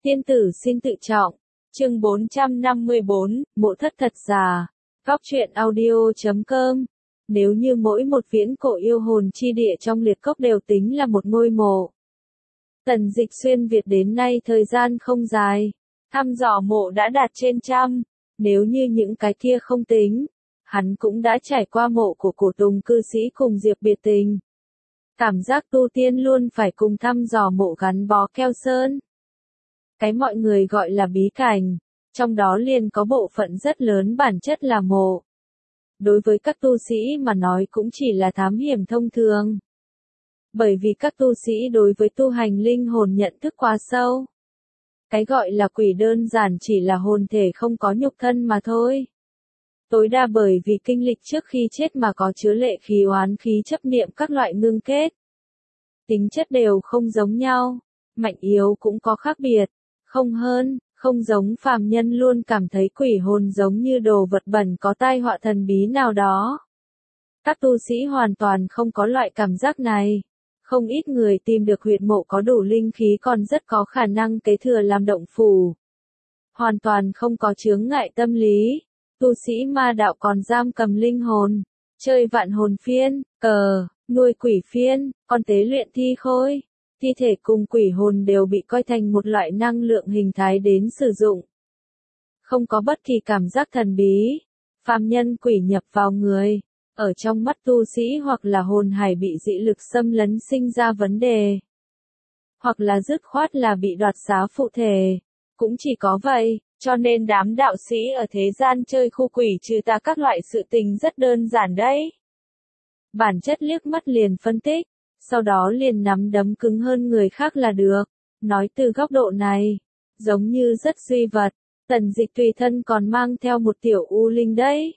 Tiên tử xin tự trọng. Chương 454, Mộ thất thật già. Góc truyện audio.com. Nếu như mỗi một viễn cổ yêu hồn chi địa trong liệt cốc đều tính là một ngôi mộ. Tần Dịch xuyên Việt đến nay thời gian không dài, thăm dò mộ đã đạt trên trăm, nếu như những cái kia không tính, hắn cũng đã trải qua mộ của cổ tùng cư sĩ cùng Diệp Biệt Tình. Cảm giác tu tiên luôn phải cùng thăm dò mộ gắn bó keo sơn. Cái mọi người gọi là bí cảnh, trong đó liền có bộ phận rất lớn bản chất là mộ. Đối với các tu sĩ mà nói cũng chỉ là thám hiểm thông thường. Bởi vì các tu sĩ đối với tu hành linh hồn nhận thức quá sâu. Cái gọi là quỷ đơn giản chỉ là hồn thể không có nhục thân mà thôi. Tối đa bởi vì kinh lịch trước khi chết mà có chứa lệ khí oán khí chấp niệm các loại ngưng kết. Tính chất đều không giống nhau, mạnh yếu cũng có khác biệt, không hơn, không giống phàm nhân luôn cảm thấy quỷ hồn giống như đồ vật bẩn có tai họa thần bí nào đó. Các tu sĩ hoàn toàn không có loại cảm giác này. Không ít người tìm được huyệt mộ có đủ linh khí còn rất có khả năng kế thừa làm động phủ. Hoàn toàn không có chướng ngại tâm lý. Tu sĩ ma đạo còn giam cầm linh hồn, chơi vạn hồn phiên, cờ, nuôi quỷ phiên, còn tế luyện thi khôi. Thi thể cùng quỷ hồn đều bị coi thành một loại năng lượng hình thái đến sử dụng. Không có bất kỳ cảm giác thần bí. Phàm nhân quỷ nhập vào người. Ở trong mắt tu sĩ hoặc là hồn hải bị dị lực xâm lấn sinh ra vấn đề. Hoặc là dứt khoát là bị đoạt xá phụ thể. Cũng chỉ có vậy, cho nên đám đạo sĩ ở thế gian chơi khu quỷ trừ tà các loại sự tình rất đơn giản đấy. Bản chất liếc mắt liền phân tích, sau đó liền nắm đấm cứng hơn người khác là được. Nói từ góc độ này, giống như rất duy vật, Tần Dịch tùy thân còn mang theo một tiểu u linh đấy.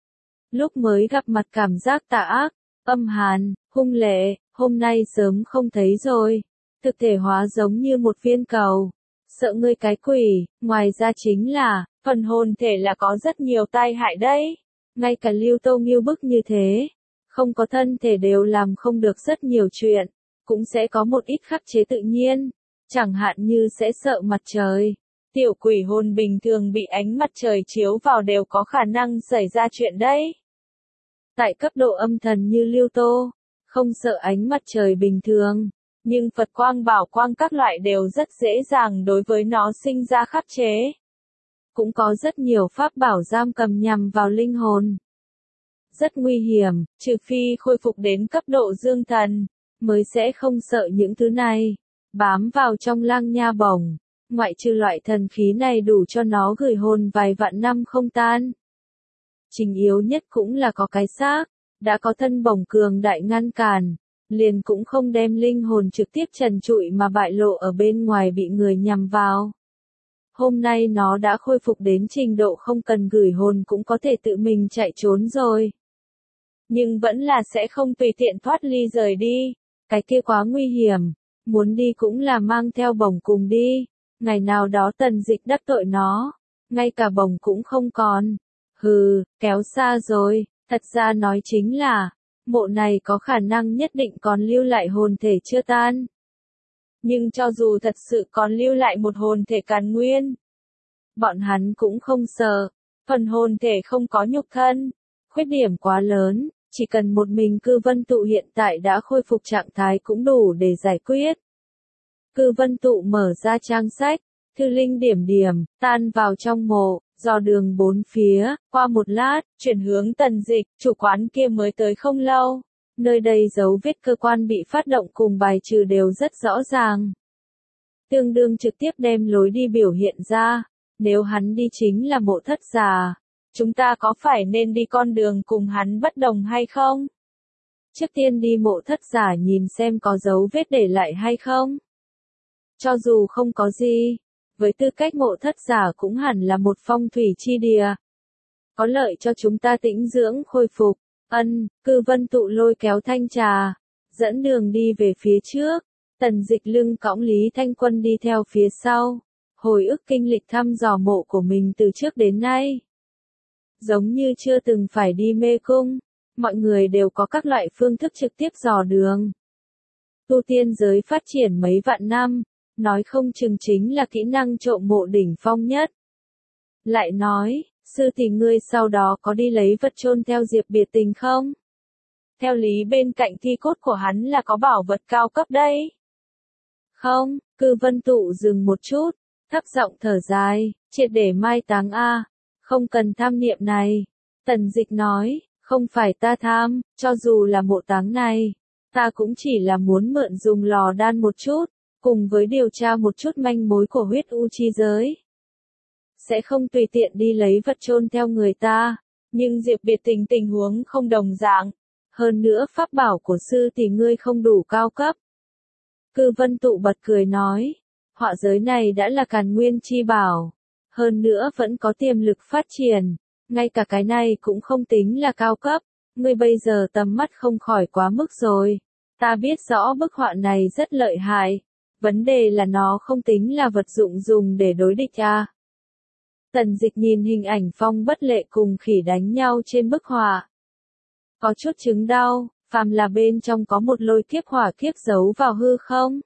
Lúc mới gặp mặt cảm giác tà ác, âm hàn, hung lệ, hôm nay sớm không thấy rồi. Thực thể hóa giống như một viên cầu. Sợ ngươi cái quỷ, ngoài ra chính là, phần hồn thể là có rất nhiều tai hại đấy. Ngay cả Lưu Tô Nghiêu bức như thế. Không có thân thể đều làm không được rất nhiều chuyện. Cũng sẽ có một ít khắc chế tự nhiên. Chẳng hạn như sẽ sợ mặt trời. Tiểu quỷ hồn bình thường bị ánh mặt trời chiếu vào đều có khả năng xảy ra chuyện đấy. Tại cấp độ âm thần như Lưu Tô, không sợ ánh mặt trời bình thường, nhưng Phật quang bảo quang các loại đều rất dễ dàng đối với nó sinh ra khắc chế. Cũng có rất nhiều pháp bảo giam cầm nhằm vào linh hồn. Rất nguy hiểm, trừ phi khôi phục đến cấp độ dương thần, mới sẽ không sợ những thứ này. Bám vào trong lăng nha bổng. Ngoại trừ loại thần khí này đủ cho nó gửi hồn vài vạn năm không tan. Chính yếu nhất cũng là có cái xác, đã có thân bổng cường đại ngăn cản, liền cũng không đem linh hồn trực tiếp trần trụi mà bại lộ ở bên ngoài bị người nhằm vào. Hôm nay nó đã khôi phục đến trình độ không cần gửi hồn cũng có thể tự mình chạy trốn rồi. Nhưng vẫn là sẽ không tùy tiện thoát ly rời đi, cái kia quá nguy hiểm, muốn đi cũng là mang theo bổng cùng đi. Ngày nào đó Tần Dịch đắc tội nó, ngay cả bổng cũng không còn. Hừ, kéo xa rồi, thật ra nói chính là, mộ này có khả năng nhất định còn lưu lại hồn thể chưa tan. Nhưng cho dù thật sự còn lưu lại một hồn thể càn nguyên, bọn hắn cũng không sợ, phần hồn thể không có nhục thân, khuyết điểm quá lớn, chỉ cần một mình Cư Vân Tụ hiện tại đã khôi phục trạng thái cũng đủ để giải quyết. Cư Vân Tụ mở ra trang sách, thư linh điểm điểm, tan vào trong mộ, dò đường bốn phía, qua một lát, chuyển hướng Tần Dịch, chủ quán kia mới tới không lâu. Nơi đây dấu vết cơ quan bị phát động cùng bài trừ đều rất rõ ràng. Tương đương trực tiếp đem lối đi biểu hiện ra, nếu hắn đi chính là mộ thất già. Chúng ta có phải nên đi con đường cùng hắn bất đồng hay không? Trước tiên đi mộ thất giả nhìn xem có dấu vết để lại hay không? Cho dù không có gì, với tư cách mộ thất giả cũng hẳn là một phong thủy chi địa. Có lợi cho chúng ta tĩnh dưỡng khôi phục. Cư Vân Tụ lôi kéo Thanh Trà, dẫn đường đi về phía trước. Tần Dịch lưng cõng Lý Thanh Quân đi theo phía sau. Hồi ức kinh lịch thăm dò mộ của mình từ trước đến nay. Giống như chưa từng phải đi mê cung, mọi người đều có các loại phương thức trực tiếp dò đường. Tu tiên giới phát triển mấy vạn năm, nói không chừng chính là kỹ năng trộm mộ đỉnh phong nhất. Lại nói, sư tỷ ngươi sau đó có đi lấy vật chôn theo Diệp Biệt Tình không? Theo lý bên cạnh thi cốt của hắn là có bảo vật cao cấp đấy. Không, Cư Vân Tụ dừng một chút, thấp giọng thở dài, triệt để mai táng a, không cần tham niệm này. Tần Dịch nói, không phải ta tham, cho dù là mộ táng này, ta cũng chỉ là muốn mượn dùng lò đan một chút, cùng với điều tra một chút manh mối của huyết u chi giới. Sẽ không tùy tiện đi lấy vật chôn theo người ta, nhưng Diệp Biệt Tình tình huống không đồng dạng. Hơn nữa pháp bảo của sư tỷ ngươi không đủ cao cấp. Cư Vân Tụ bật cười nói, họa giới này đã là càn nguyên chi bảo, hơn nữa vẫn có tiềm lực phát triển, ngay cả cái này cũng không tính là cao cấp, ngươi bây giờ tầm mắt không khỏi quá mức rồi. Ta biết rõ bức họa này rất lợi hại, vấn đề là nó không tính là vật dụng dùng để đối địch à. Tần Dịch nhìn hình ảnh Phong Bất Lệ cùng khỉ đánh nhau trên bức họa. Có chút chứng đau, phàm là bên trong có một lôi kiếp hỏa kiếp giấu vào hư không?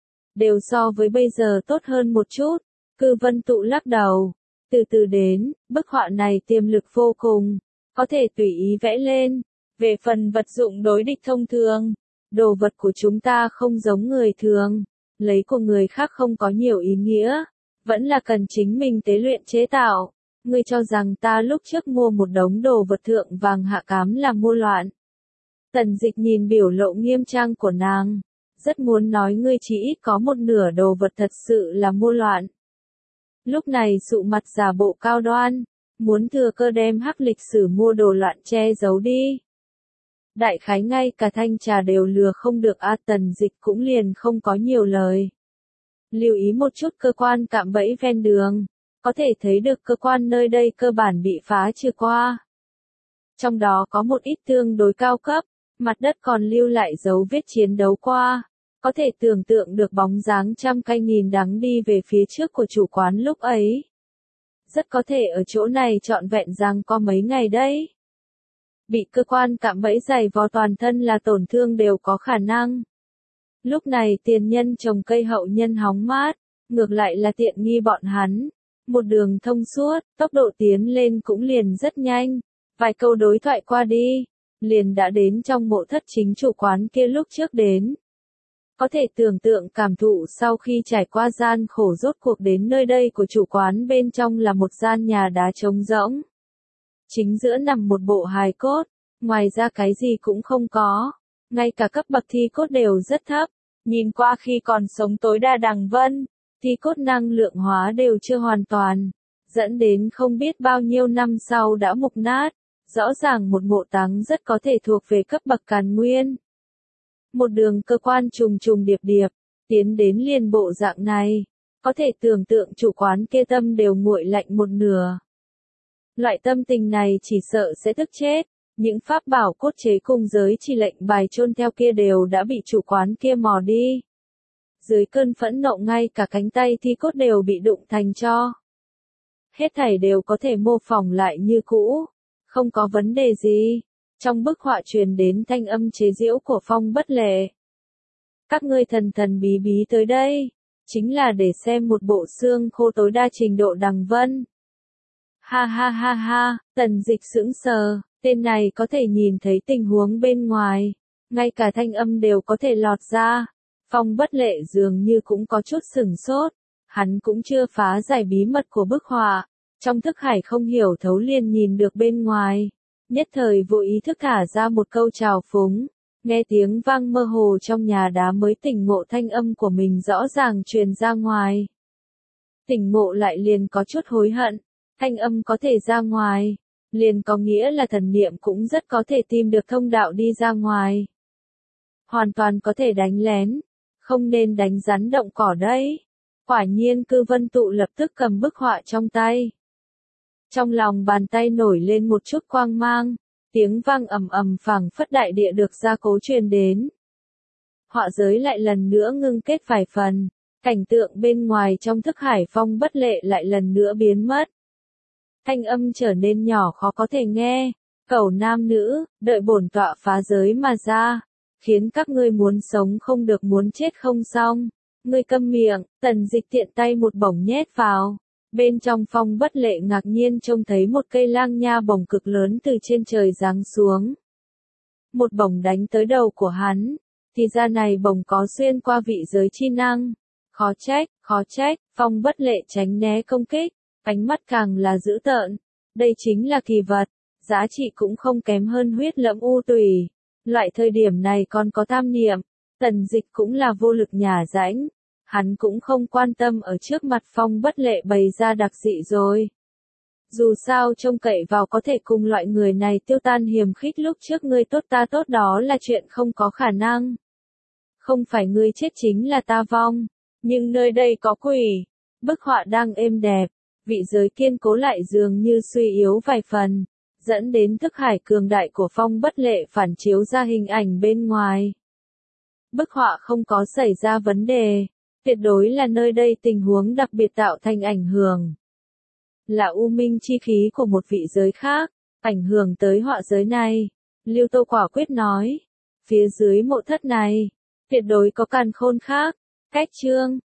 Đều so với bây giờ tốt hơn một chút. Cư Vân Tụ lắc đầu. Từ từ đến, bức họa này tiềm lực vô cùng, có thể tùy ý vẽ lên. Về phần vật dụng đối địch thông thường, đồ vật của chúng ta không giống người thường, lấy của người khác không có nhiều ý nghĩa, vẫn là cần chính mình tế luyện chế tạo. Ngươi cho rằng ta lúc trước mua một đống đồ vật thượng vàng hạ cám là mua loạn. Tần Dịch nhìn biểu lộ nghiêm trang của nàng, rất muốn nói ngươi chỉ ít có một nửa đồ vật thật sự là mua loạn. Lúc này sụ mặt giả bộ cao đoan, muốn thừa cơ đem hắc lịch sử mua đồ loạn che giấu đi. Đại khái ngay cả thanh trà đều lừa không được a. Tần Dịch cũng liền không có nhiều lời. Lưu ý một chút cơ quan cạm bẫy ven đường, có thể thấy được cơ quan nơi đây cơ bản bị phá trừ qua. Trong đó có một ít tương đối cao cấp, mặt đất còn lưu lại dấu vết chiến đấu qua, có thể tưởng tượng được bóng dáng trăm cây nghìn đắng đi về phía trước của chủ quán lúc ấy. Rất có thể ở chỗ này trọn vẹn rằng có mấy ngày đấy. Bị cơ quan cạm bẫy dày vò toàn thân là tổn thương đều có khả năng. Lúc này tiền nhân trồng cây hậu nhân hóng mát, ngược lại là tiện nghi bọn hắn. Một đường thông suốt, tốc độ tiến lên cũng liền rất nhanh. Vài câu đối thoại qua đi, liền đã đến trong mộ thất chính chủ quán kia lúc trước đến. Có thể tưởng tượng cảm thụ sau khi trải qua gian khổ rốt cuộc đến nơi đây của chủ quán bên trong là một gian nhà đá trống rỗng. Chính giữa nằm một bộ hài cốt, ngoài ra cái gì cũng không có. Ngay cả cấp bậc thi cốt đều rất thấp, nhìn qua khi còn sống tối đa đằng vân, thi cốt năng lượng hóa đều chưa hoàn toàn, dẫn đến không biết bao nhiêu năm sau đã mục nát. Rõ ràng một mộ táng rất có thể thuộc về cấp bậc càn nguyên. Một đường cơ quan trùng trùng điệp điệp, tiến đến liền bộ dạng này, có thể tưởng tượng chủ quán kia tâm đều nguội lạnh một nửa. Loại tâm tình này chỉ sợ sẽ tức chết, những pháp bảo cốt chế cùng giới chỉ lệnh bài chôn theo kia đều đã bị chủ quán kia mò đi. Dưới cơn phẫn nộ ngay cả cánh tay thi cốt đều bị đụng thành tro. Hết thảy đều có thể mô phỏng lại như cũ. Không có vấn đề gì. Trong bức họa truyền đến thanh âm chế giễu của Phong Bất Lệ. Các ngươi thần thần bí bí tới đây, chính là để xem một bộ xương khô tối đa trình độ đằng vân. Ha ha ha ha, Tần Dịch sững sờ, tên này có thể nhìn thấy tình huống bên ngoài, ngay cả thanh âm đều có thể lọt ra. Phong Bất Lệ dường như cũng có chút sửng sốt, hắn cũng chưa phá giải bí mật của bức họa. Trong thức hải không hiểu thấu liền nhìn được bên ngoài, nhất thời vô ý thức thả ra một câu trào phúng, nghe tiếng vang mơ hồ trong nhà đá mới tỉnh ngộ thanh âm của mình rõ ràng truyền ra ngoài. Tỉnh ngộ lại liền có chút hối hận, thanh âm có thể ra ngoài, liền có nghĩa là thần niệm cũng rất có thể tìm được thông đạo đi ra ngoài. Hoàn toàn có thể đánh lén, không nên đánh rắn động cỏ đấy. Quả nhiên Cư Vân Tụ lập tức cầm bức họa trong tay. Trong lòng bàn tay nổi lên một chút quang mang, tiếng vang ầm ầm phảng phất đại địa được gia cố truyền đến. Họa giới lại lần nữa ngưng kết vài phần, cảnh tượng bên ngoài trong thức hải Phong Bất Lệ lại lần nữa biến mất. Thanh âm trở nên nhỏ khó có thể nghe, cẩu nam nữ, đợi bổn tọa phá giới mà ra, khiến các ngươi muốn sống không được muốn chết không xong. Ngươi câm miệng, Tần Dịch tiện tay một bổng nhét vào. Bên trong Phong Bất Lệ ngạc nhiên trông thấy một cây lang nha bổng cực lớn từ trên trời giáng xuống. Một bổng đánh tới đầu của hắn, thì ra này bổng có xuyên qua vị giới chi năng. Khó trách, Phong Bất Lệ tránh né công kích, ánh mắt càng là dữ tợn. Đây chính là kỳ vật, giá trị cũng không kém hơn huyết lẫm u tùy. Loại thời điểm này còn có tham niệm, Tần Dịch cũng là vô lực nhả rãnh. Hắn cũng không quan tâm ở trước mặt Phong Bất Lệ bày ra đặc dị rồi. Dù sao trông cậy vào có thể cùng loại người này tiêu tan hiềm khích lúc trước ngươi tốt ta tốt đó là chuyện không có khả năng. Không phải ngươi chết chính là ta vong, nhưng nơi đây có quỷ. Bức họa đang êm đẹp, vị giới kiên cố lại dường như suy yếu vài phần, dẫn đến thức hải cường đại của Phong Bất Lệ phản chiếu ra hình ảnh bên ngoài. Bức họa không có xảy ra vấn đề, tuyệt đối là nơi đây tình huống đặc biệt tạo thành ảnh hưởng. Là u minh chi khí của một vị giới khác, ảnh hưởng tới họa giới này. Lưu Tô quả quyết nói, phía dưới mộ thất này, tuyệt đối có càn khôn khác. Cách chương